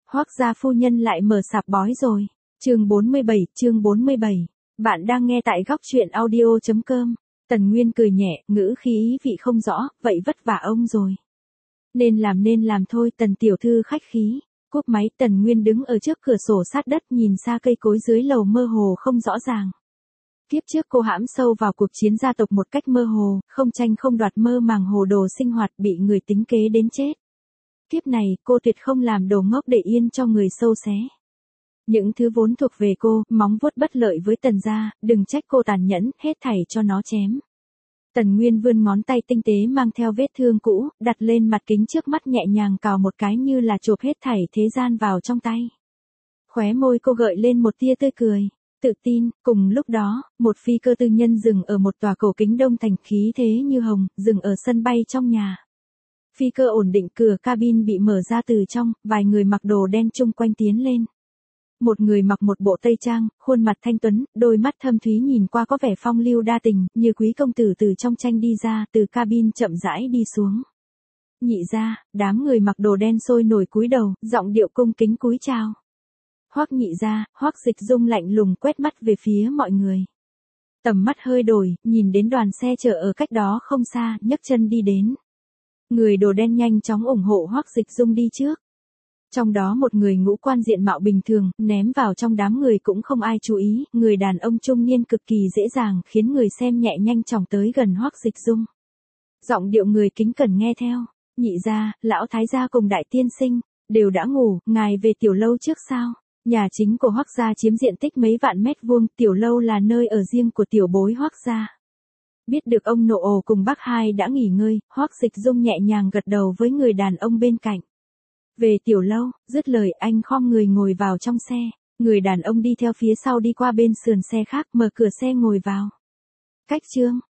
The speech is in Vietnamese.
Hoác gia phu nhân lại mở sạp bói rồi. Chương 47. Bạn đang nghe tại góc truyện audio.com. Tần Nguyên cười nhẹ, ngữ khí ý vị không rõ, vậy vất vả ông rồi. Nên làm thôi, Tần tiểu thư khách khí. Cúp máy, Tần Nguyên đứng ở trước cửa sổ sát đất nhìn xa cây cối dưới lầu mơ hồ không rõ ràng. Kiếp trước cô hãm sâu vào cuộc chiến gia tộc một cách mơ hồ, không tranh không đoạt, mơ màng hồ đồ sinh hoạt, bị người tính kế đến chết. Kiếp này, cô tuyệt không làm đồ ngốc để yên cho người sâu xé. Những thứ vốn thuộc về cô, móng vuốt bất lợi với Tần gia, đừng trách cô tàn nhẫn, hết thảy cho nó chém. Tần Nguyên vươn ngón tay tinh tế mang theo vết thương cũ, đặt lên mặt kính trước mắt nhẹ nhàng cào một cái như là chộp hết thảy thế gian vào trong tay. Khóe môi cô gợi lên một tia tươi cười, tự tin. Cùng lúc đó, một phi cơ tư nhân dừng ở một tòa cổ kính đông thành, khí thế như hồng, dừng ở sân bay trong nhà. Phi cơ ổn định, cửa cabin bị mở ra từ trong, vài người mặc đồ đen chung quanh tiến lên. Một người mặc một bộ tây trang, khuôn mặt thanh tuấn, đôi mắt thâm thúy nhìn qua có vẻ phong lưu đa tình, như quý công tử từ trong tranh đi ra, từ cabin chậm rãi đi xuống. Nhị gia, đám người mặc đồ đen sôi nổi cúi đầu, giọng điệu cung kính cúi chào. Hoắc nhị gia, Hoắc Dịch Dung lạnh lùng quét mắt về phía mọi người. Tầm mắt hơi đổi, nhìn đến đoàn xe chở ở cách đó không xa, nhấc chân đi đến. Người đồ đen nhanh chóng ủng hộ Hoắc Dịch Dung đi trước. Trong đó một người ngũ quan diện mạo bình thường, ném vào trong đám người cũng không ai chú ý, người đàn ông trung niên cực kỳ dễ dàng khiến người xem nhẹ nhanh chóng tới gần Hoắc Dịch Dung. Giọng điệu người kính cẩn nghe theo, nhị gia, lão thái gia cùng đại tiên sinh, đều đã ngủ, ngài về tiểu lâu trước sao? Nhà chính của Hoắc gia chiếm diện tích mấy vạn mét vuông, tiểu lâu là nơi ở riêng của tiểu bối Hoắc gia. Biết được ông nội ồ cùng bác hai đã nghỉ ngơi, Hoắc Dịch Dung nhẹ nhàng gật đầu với người đàn ông bên cạnh. Về tiểu lâu, dứt lời anh khom người ngồi vào trong xe, người đàn ông đi theo phía sau đi qua bên sườn xe khác, mở cửa xe ngồi vào. Cách chương,